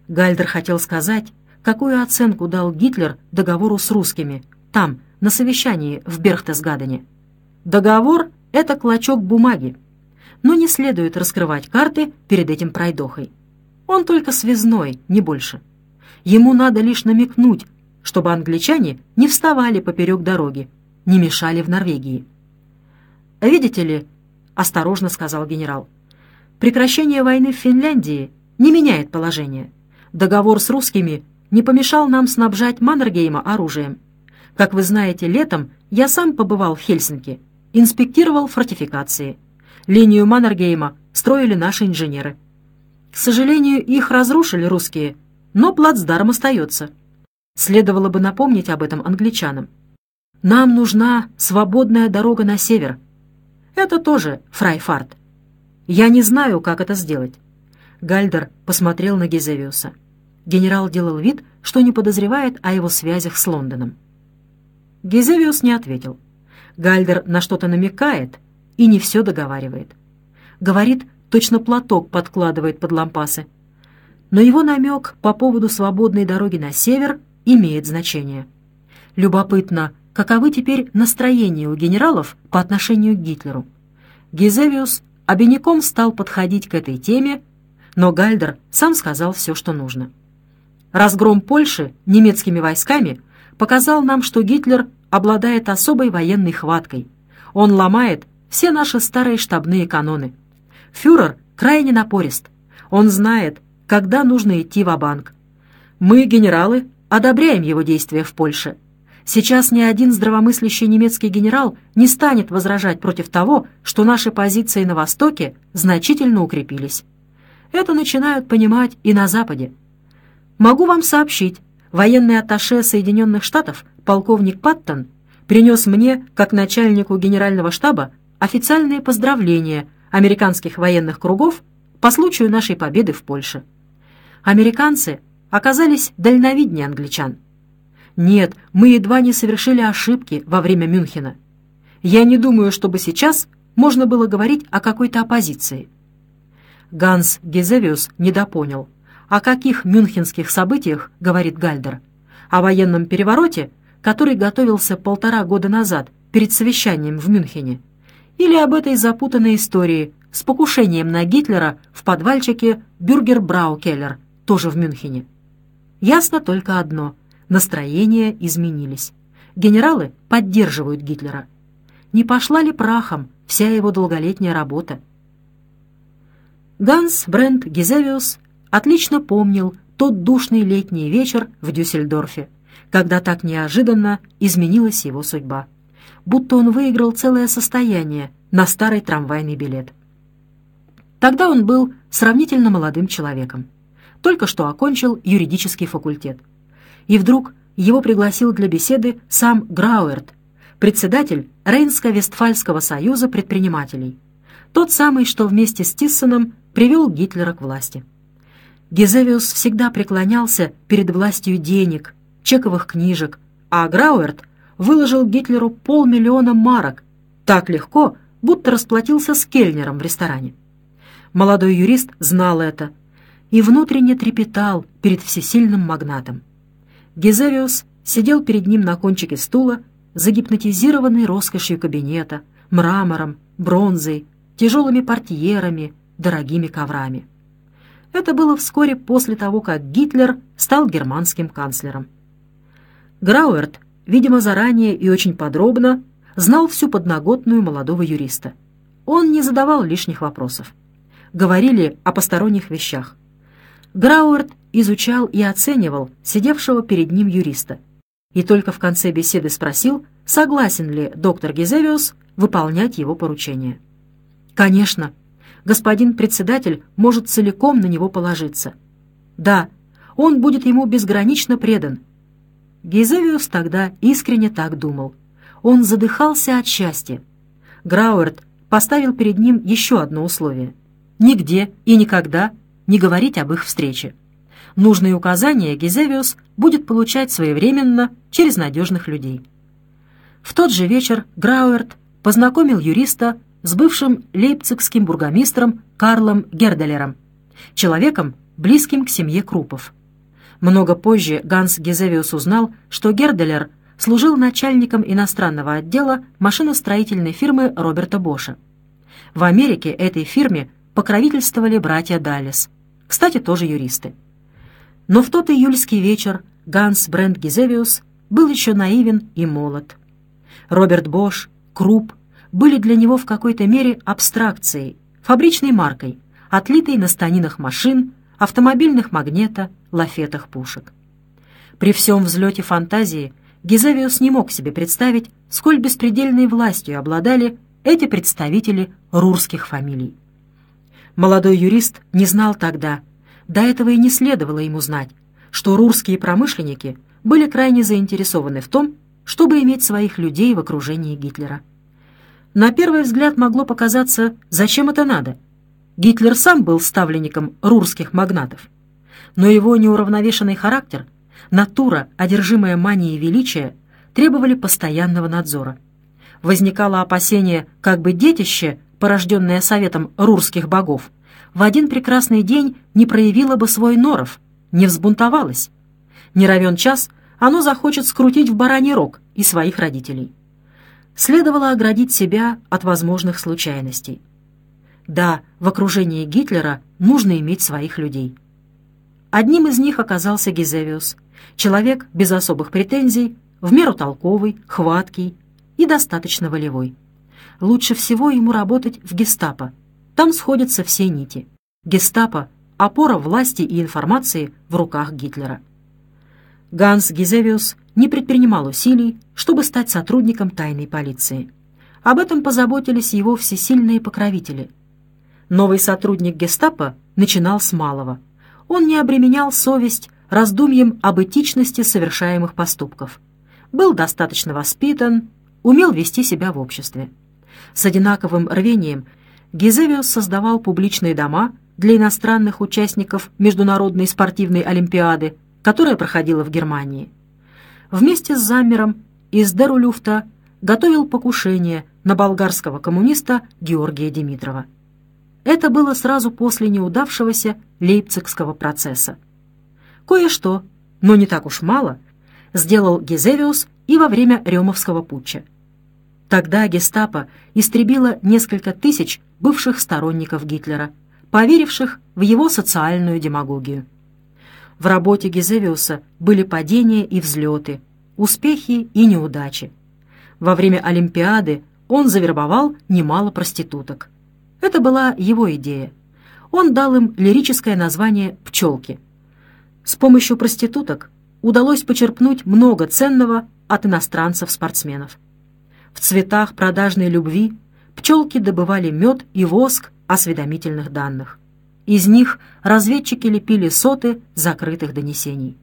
Гальдер хотел сказать, какую оценку дал Гитлер договору с русскими, там, на совещании в Берхтесгадене. Договор — это клочок бумаги, но не следует раскрывать карты перед этим пройдохой. Он только связной, не больше. Ему надо лишь намекнуть, чтобы англичане не вставали поперек дороги, не мешали в Норвегии. «Видите ли, — осторожно сказал генерал, — прекращение войны в Финляндии не меняет положение. Договор с русскими не помешал нам снабжать Маннергейма оружием. Как вы знаете, летом я сам побывал в Хельсинки, инспектировал фортификации. Линию Маннергейма строили наши инженеры. К сожалению, их разрушили русские, но плацдарм остается. Следовало бы напомнить об этом англичанам. Нам нужна свободная дорога на север. Это тоже фрайфарт. Я не знаю, как это сделать». Гальдер посмотрел на Гезевиуса. Генерал делал вид, что не подозревает о его связях с Лондоном. Гезевиус не ответил. Гальдер на что-то намекает и не все договаривает. Говорит, точно платок подкладывает под лампасы. Но его намек по поводу свободной дороги на север имеет значение. Любопытно, каковы теперь настроения у генералов по отношению к Гитлеру. Гезевиус обиняком стал подходить к этой теме, но Гальдер сам сказал все, что нужно. Разгром Польши немецкими войсками показал нам, что Гитлер обладает особой военной хваткой. Он ломает все наши старые штабные каноны. Фюрер крайне напорист. Он знает, когда нужно идти ва-банк. Мы, генералы, одобряем его действия в Польше. Сейчас ни один здравомыслящий немецкий генерал не станет возражать против того, что наши позиции на Востоке значительно укрепились. Это начинают понимать и на Западе. Могу вам сообщить, военный атташе Соединенных Штатов, полковник Паттон, принес мне, как начальнику генерального штаба, официальные поздравления американских военных кругов по случаю нашей победы в Польше. Американцы оказались дальновиднее англичан. Нет, мы едва не совершили ошибки во время Мюнхена. Я не думаю, чтобы сейчас можно было говорить о какой-то оппозиции». Ганс Гезевиус недопонял. О каких мюнхенских событиях говорит Гальдер? О военном перевороте, который готовился 1,5 года назад перед совещанием в Мюнхене? Или об этой запутанной истории с покушением на Гитлера в подвальчике Бюргер-Браукеллер, тоже в Мюнхене? Ясно только одно — настроения изменились. Генералы поддерживают Гитлера. Не пошла ли прахом вся его долголетняя работа? Ганс Брент Гезевиус отлично помнил тот душный летний вечер в Дюссельдорфе, когда так неожиданно изменилась его судьба. Будто он выиграл целое состояние на старый трамвайный билет. Тогда он был сравнительно молодым человеком. Только что окончил юридический факультет. И вдруг его пригласил для беседы сам Грауэрт, председатель Рейнско-Вестфальского союза предпринимателей, тот самый, что вместе с Тиссеном привел Гитлера к власти. Гезевиус всегда преклонялся перед властью денег, чековых книжек, а Грауэрт выложил Гитлеру 500 000 марок так легко, будто расплатился с кельнером в ресторане. Молодой юрист знал это и внутренне трепетал перед всесильным магнатом. Гезевиус сидел перед ним на кончике стула, загипнотизированный роскошью кабинета, мрамором, бронзой, тяжелыми портьерами, дорогими коврами. Это было вскоре после того, как Гитлер стал германским канцлером. Грауэрт, видимо, заранее и очень подробно знал всю подноготную молодого юриста. Он не задавал лишних вопросов. Говорили о посторонних вещах. Грауэрт изучал и оценивал сидевшего перед ним юриста. И только в конце беседы спросил, согласен ли доктор Гезевиус выполнять его поручение. Конечно, господин председатель может целиком на него положиться. Да, он будет ему безгранично предан. Гезевиус тогда искренне так думал. Он задыхался от счастья. Грауэрт поставил перед ним еще одно условие. Нигде и никогда не говорить об их встрече. Нужные указания Гезевиус будет получать своевременно через надежных людей. В тот же вечер Грауэрт познакомил юриста с бывшим лейпцигским бургомистром Карлом Герделером, человеком, близким к семье Круппов. Много позже Ганс Гезевиус узнал, что Герделер служил начальником иностранного отдела машиностроительной фирмы Роберта Боша. В Америке этой фирме покровительствовали братья Даллес, кстати, тоже юристы. Но в тот июльский вечер Ганс Брент Гезевиус был еще наивен и молод. Роберт Бош, Крупп были для него в какой-то мере абстракцией, фабричной маркой, отлитой на станинах машин, автомобильных магнета, лафетах пушек. При всем взлете фантазии Гезевиус не мог себе представить, сколь беспредельной властью обладали эти представители рурских фамилий. Молодой юрист не знал тогда, до этого и не следовало ему знать, что рурские промышленники были крайне заинтересованы в том, чтобы иметь своих людей в окружении Гитлера. На первый взгляд могло показаться, зачем это надо. Гитлер сам был ставленником рурских магнатов. Но его неуравновешенный характер, натура, одержимая манией величия, требовали постоянного надзора. Возникало опасение, как бы детище, порожденное советом рурских богов, в один прекрасный день не проявило бы свой норов, не взбунтовалось. Не равен час, оно захочет скрутить в бараний рог и своих родителей. Следовало оградить себя от возможных случайностей. Да, в окружении Гитлера нужно иметь своих людей. Одним из них оказался Гезевиус, человек без особых претензий, в меру толковый, хваткий и достаточно волевой. Лучше всего ему работать в гестапо. Там сходятся все нити. Гестапо — опора власти и информации в руках Гитлера. Ганс Гезевиус не предпринимал усилий, чтобы стать сотрудником тайной полиции. Об этом позаботились его всесильные покровители. Новый сотрудник гестапо начинал с малого. Он не обременял совесть раздумьем об этичности совершаемых поступков. Был достаточно воспитан, умел вести себя в обществе. С одинаковым рвением Гезевиус создавал публичные дома для иностранных участников Международной спортивной олимпиады, которая проходила в Германии. Вместе с Заммером из Дерулюфта готовил покушение на болгарского коммуниста Георгия Димитрова. Это было сразу после неудавшегося Лейпцигского процесса. Кое-что, но не так уж мало, сделал Гезевиус и во время Рёмовского путча. Тогда гестапо истребило несколько тысяч бывших сторонников Гитлера, поверивших в его социальную демагогию. В работе Гезевиуса были падения и взлеты, успехи и неудачи. Во время Олимпиады он завербовал немало проституток. Это была его идея. Он дал им лирическое название «Пчелки». С помощью проституток удалось почерпнуть много ценного от иностранцев-спортсменов. В цветах продажной любви пчелки добывали мед и воск осведомительных данных. Из них разведчики лепили соты закрытых донесений.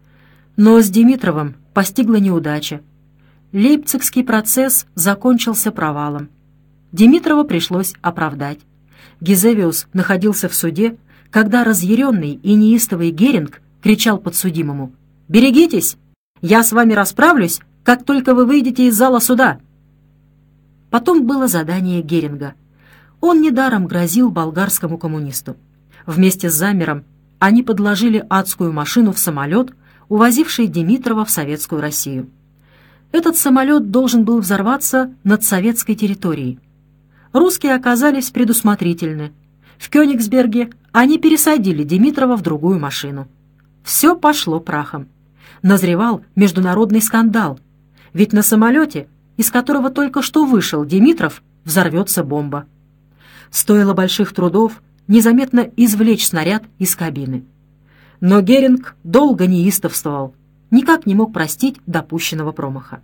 Но с Димитровым постигла неудача. Лейпцигский процесс закончился провалом. Димитрова пришлось оправдать. Гезевиус находился в суде, когда разъяренный и неистовый Геринг кричал подсудимому: «Берегитесь! Я с вами расправлюсь, как только вы выйдете из зала суда!» Потом было задание Геринга. Он недаром грозил болгарскому коммунисту. Вместе с Заммером они подложили адскую машину в самолет, увозивший Димитрова в Советскую Россию. Этот самолет должен был взорваться над советской территорией. Русские оказались предусмотрительны. В Кёнигсберге они пересадили Димитрова в другую машину. Все пошло прахом. Назревал международный скандал. Ведь на самолете, из которого только что вышел Димитров, взорвется бомба. Стоило больших трудов незаметно извлечь снаряд из кабины. Но Геринг долго неистовствовал, никак не мог простить допущенного промаха.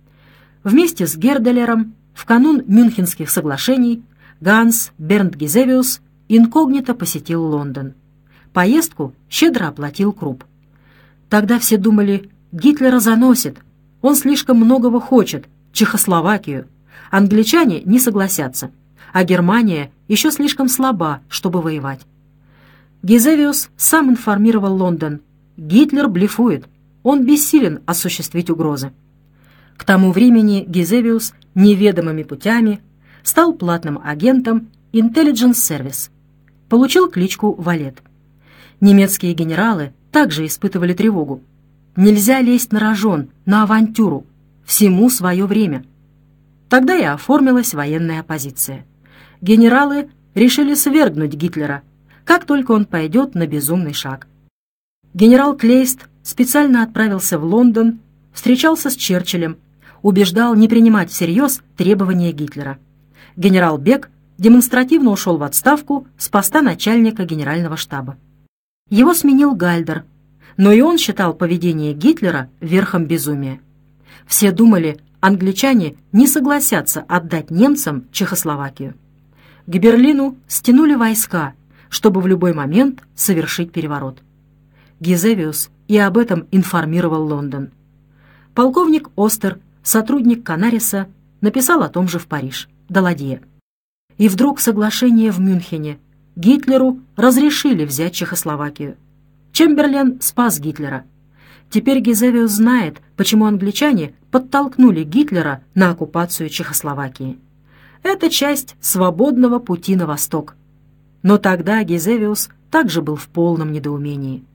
Вместе с Герделером в канун Мюнхенских соглашений Ганс Бернт Гезевиус инкогнито посетил Лондон. Поездку щедро оплатил Крупп. Тогда все думали: Гитлера заносит, он слишком многого хочет, Чехословакию, англичане не согласятся, а Германия еще слишком слаба, чтобы воевать. Гезевиус сам информировал Лондон: Гитлер блефует, он бессилен осуществить угрозы. К тому времени Гезевиус неведомыми путями стал платным агентом Intelligence Service. Получил кличку Валет. Немецкие генералы также испытывали тревогу. Нельзя лезть на рожон, на авантюру. Всему свое время. Тогда и оформилась военная оппозиция. Генералы решили свергнуть Гитлера, как только он пойдет на безумный шаг. Генерал Клейст специально отправился в Лондон, встречался с Черчиллем, убеждал не принимать всерьез требования Гитлера. Генерал Бек демонстративно ушел в отставку с поста начальника генерального штаба. Его сменил Гальдер, но и он считал поведение Гитлера верхом безумия. Все думали, англичане не согласятся отдать немцам Чехословакию. К Берлину стянули войска, чтобы в любой момент совершить переворот. Гизевиус и об этом информировал Лондон. Полковник Остер, сотрудник Канариса, написал о том же в Париж, Даладье. И вдруг соглашение в Мюнхене. Гитлеру разрешили взять Чехословакию. Чемберлен спас Гитлера. Теперь Гизевиус знает, почему англичане подтолкнули Гитлера на оккупацию Чехословакии. Это часть свободного пути на восток. Но тогда Гизевиус также был в полном недоумении.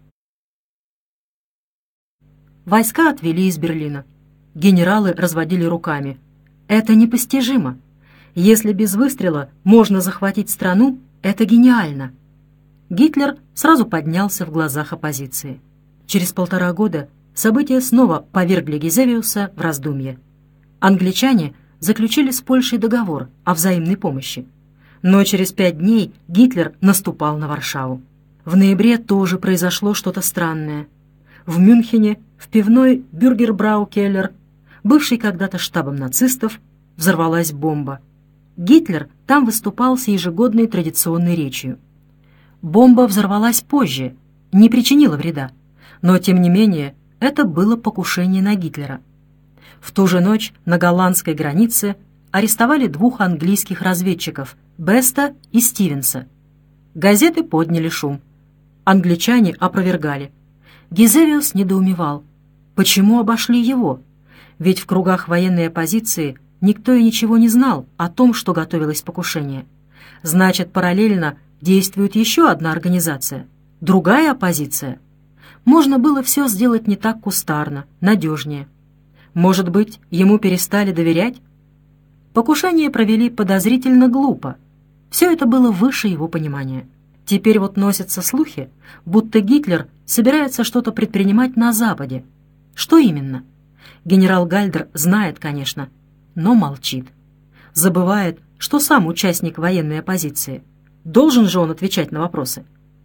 Войска отвели из Берлина. Генералы разводили руками. Это непостижимо. Если без выстрела можно захватить страну, это гениально. Гитлер сразу поднялся в глазах оппозиции. Через 1,5 года события снова повергли Гизевиуса в раздумье. Англичане заключили с Польшей договор о взаимной помощи. Но через 5 дней Гитлер наступал на Варшаву. В ноябре тоже произошло что-то странное. В Мюнхене, в пивной Бюргербрау-Келлер, бывшей когда-то штабом нацистов, взорвалась бомба. Гитлер там выступал с ежегодной традиционной речью. Бомба взорвалась позже, не причинила вреда, но, тем не менее, это было покушение на Гитлера. В ту же ночь на голландской границе арестовали 2 английских разведчиков – Беста и Стивенса. Газеты подняли шум. Англичане опровергали. Гизевиус недоумевал. Почему обошли его? Ведь в кругах военной оппозиции никто и ничего не знал о том, что готовилось покушение. Значит, параллельно действует еще одна организация, другая оппозиция. Можно было все сделать не так кустарно, надежнее. Может быть, ему перестали доверять? Покушение провели подозрительно глупо. Все это было выше его понимания. Теперь вот носятся слухи, будто Гитлер собирается что-то предпринимать на Западе. Что именно? Генерал Гальдер знает, конечно, но молчит. Забывает, что сам участник военной оппозиции. Должен же он отвечать на вопросы.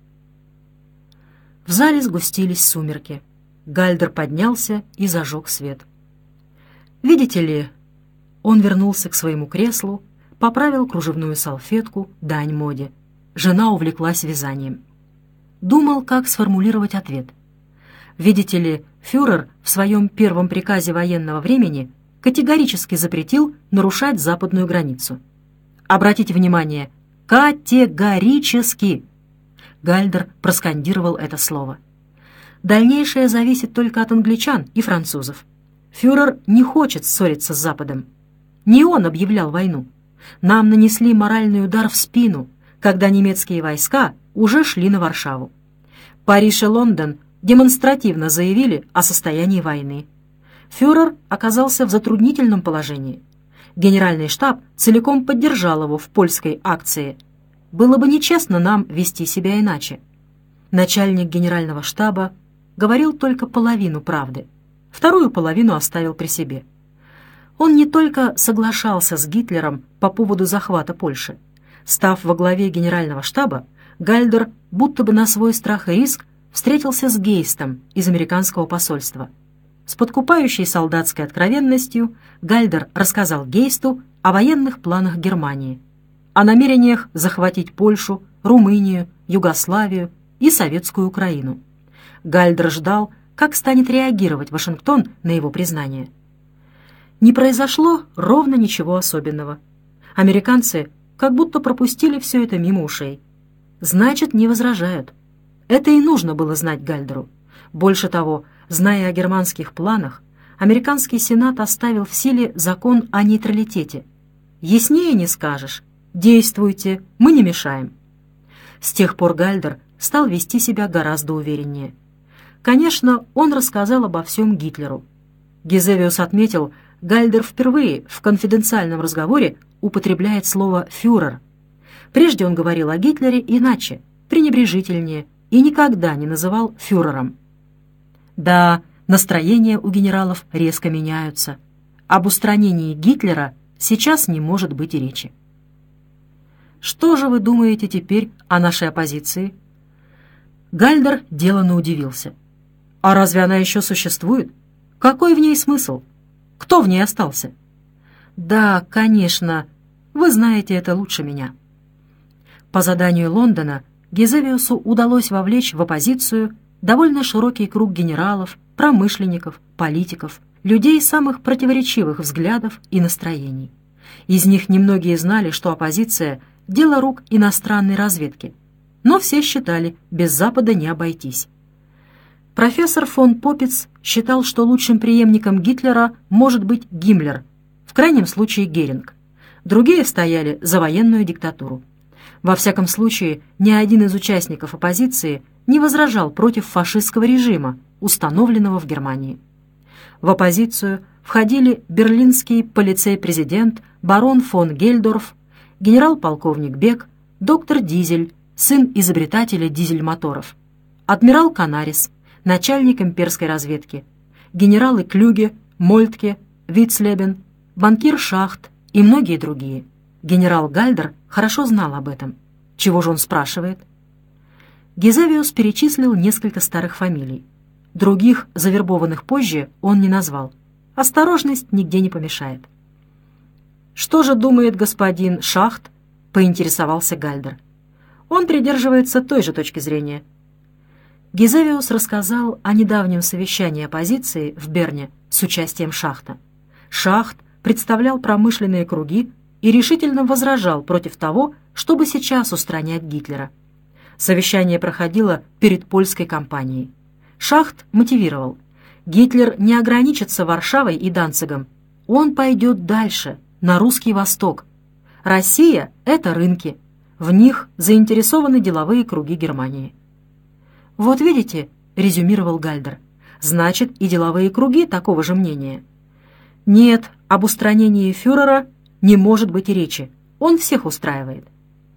В зале сгустились сумерки. Гальдер поднялся и зажег свет. «Видите ли...» Он вернулся к своему креслу, поправил кружевную салфетку, дань моде. Жена увлеклась вязанием. Думал, как сформулировать ответ. «Видите ли, фюрер в своем первом приказе военного времени категорически запретил нарушать западную границу. Обратите внимание, категорически!» Гальдер проскандировал это слово. «Дальнейшее зависит только от англичан и французов. Фюрер не хочет ссориться с Западом. Не он объявлял войну. Нам нанесли моральный удар в спину, когда немецкие войска уже шли на Варшаву. Париж и Лондон демонстративно заявили о состоянии войны. Фюрер оказался в затруднительном положении. Генеральный штаб целиком поддержал его в польской акции. Было бы нечестно нам вести себя иначе. Начальник генерального штаба говорил только половину правды, вторую половину оставил при себе. Он не только соглашался с Гитлером по поводу захвата Польши. Став во главе генерального штаба, Гальдер будто бы на свой страх и риск встретился с Гейстом из американского посольства. С подкупающей солдатской откровенностью Гальдер рассказал Гейсту о военных планах Германии, о намерениях захватить Польшу, Румынию, Югославию и Советскую Украину. Гальдер ждал, как станет реагировать Вашингтон на его признание. Не произошло ровно ничего особенного. Американцы как будто пропустили все это мимо ушей. Значит, не возражают. Это и нужно было знать Гальдеру. Больше того, зная о германских планах, американский сенат оставил в силе закон о нейтралитете. Яснее не скажешь. Действуйте, мы не мешаем. С тех пор Гальдер стал вести себя гораздо увереннее. Конечно, он рассказал обо всем Гитлеру. Гизевиус отметил, Гальдер впервые в конфиденциальном разговоре употребляет слово «фюрер». Прежде он говорил о Гитлере иначе, пренебрежительнее, и никогда не называл фюрером. Да, настроения у генералов резко меняются. Об устранении Гитлера сейчас не может быть и речи. Что же вы думаете теперь о нашей оппозиции? Гальдер деланно удивился. А разве она еще существует? Какой в ней смысл? Кто в ней остался? Да, конечно, вы знаете это лучше меня. По заданию Лондона Гизевиусу удалось вовлечь в оппозицию довольно широкий круг генералов, промышленников, политиков, людей самых противоречивых взглядов и настроений. Из них немногие знали, что оппозиция – дело рук иностранной разведки, но все считали, без Запада не обойтись. Профессор фон Поппиц считал, что лучшим преемником Гитлера может быть Гиммлер, в крайнем случае Геринг. Другие стояли за военную диктатуру. Во всяком случае, ни один из участников оппозиции не возражал против фашистского режима, установленного в Германии. В оппозицию входили берлинский полицей-президент барон фон Гельдорф, генерал-полковник Бек, доктор Дизель, сын изобретателя дизель-моторов, адмирал Канарис, начальник имперской разведки, генералы Клюге, Мольтке, Вицлебен, банкир Шахт и многие другие. Генерал Гальдер хорошо знал об этом. Чего же он спрашивает? Гизевиус перечислил несколько старых фамилий. Других, завербованных позже, он не назвал. Осторожность нигде не помешает. «Что же думает господин Шахт?» — поинтересовался Гальдер. Он придерживается той же точки зрения. Гизевиус рассказал о недавнем совещании оппозиции в Берне с участием Шахта. Шахт представлял промышленные круги и решительно возражал против того, чтобы сейчас устранять Гитлера. Совещание проходило перед польской кампанией. Шахт мотивировал: Гитлер не ограничится Варшавой и Данцигом, он пойдет дальше, на Русский Восток. Россия — это рынки, в них заинтересованы деловые круги Германии. «Вот видите», — резюмировал Гальдер, — «значит, и деловые круги такого же мнения». Нет, об устранении фюрера не может быть и речи, он всех устраивает.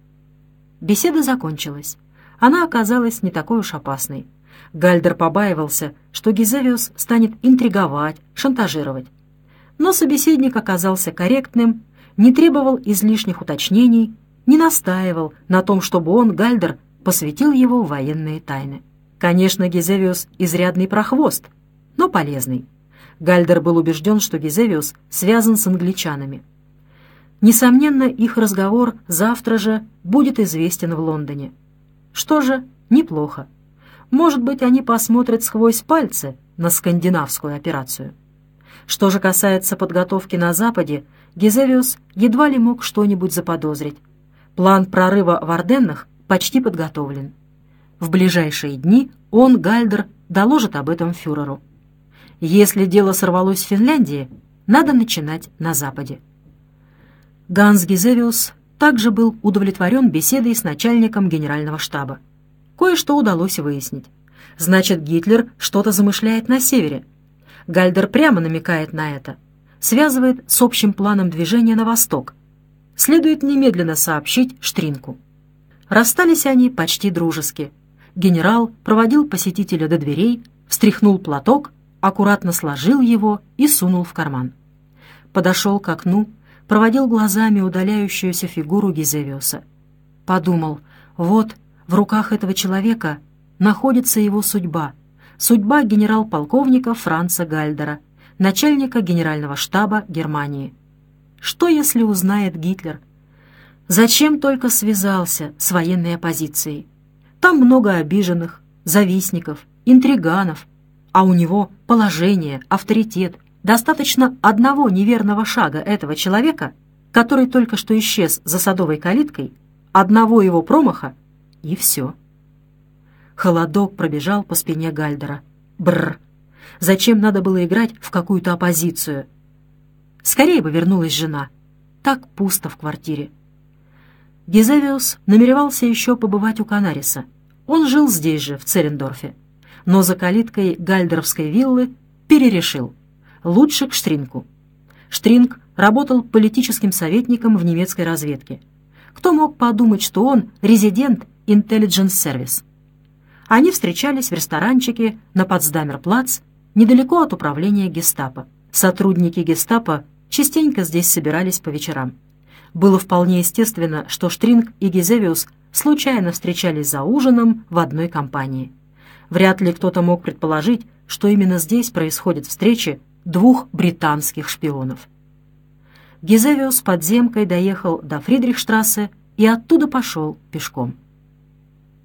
Беседа закончилась. Она оказалась не такой уж опасной. Гальдер побаивался, что Гизевиус станет интриговать, шантажировать. Но собеседник оказался корректным, не требовал излишних уточнений, не настаивал на том, чтобы он, Гальдер, посвятил его в военные тайны. Конечно, Гизевиус изрядный прохвост, но полезный. Гальдер был убежден, что Гизевиус связан с англичанами. Несомненно, их разговор завтра же будет известен в Лондоне. Что же, неплохо. Может быть, они посмотрят сквозь пальцы на скандинавскую операцию. Что же касается подготовки на Западе, Гизевиус едва ли мог что-нибудь заподозрить. План прорыва в Арденнах почти подготовлен. В ближайшие дни он, Гальдер, доложит об этом фюреру. Если дело сорвалось в Финляндии, надо начинать на Западе. Ганс Гизевиус также был удовлетворен беседой с начальником генерального штаба. Кое-что удалось выяснить. Значит, Гитлер что-то замышляет на севере. Гальдер прямо намекает на это. Связывает с общим планом движения на восток. Следует немедленно сообщить Штринку. Расстались они почти дружески. Генерал проводил посетителя до дверей, встряхнул платок, аккуратно сложил его и сунул в карман. Подошел к окну, проводил глазами удаляющуюся фигуру Гизевиуса. Подумал, вот в руках этого человека находится его судьба, судьба генерал-полковника Франца Гальдера, начальника генерального штаба Германии. Что, если узнает Гитлер? Зачем только связался с военной оппозицией? Там много обиженных, завистников, интриганов, а у него положение, авторитет. Достаточно одного неверного шага этого человека, который только что исчез за садовой калиткой, одного его промаха, и все. Холодок пробежал по спине Гальдера. Бррр! Зачем надо было играть в какую-то оппозицию? Скорее бы вернулась жена. Так пусто в квартире. Гизевиус намеревался еще побывать у Канариса. Он жил здесь же, в Церендорфе, но за калиткой гальдеровской виллы перерешил. Лучше к Штринку. Штринг работал политическим советником в немецкой разведке. Кто мог подумать, что он резидент Intelligence Service? Они встречались в ресторанчике на Потсдамер-плац, недалеко от управления гестапо. Сотрудники гестапо частенько здесь собирались по вечерам. Было вполне естественно, что Штринг и Гизевиус случайно встречались за ужином в одной компании. Вряд ли кто-то мог предположить, что именно здесь происходят встречи двух британских шпионов. Гизевиус подземкой доехал до Фридрихштрассе и оттуда пошел пешком.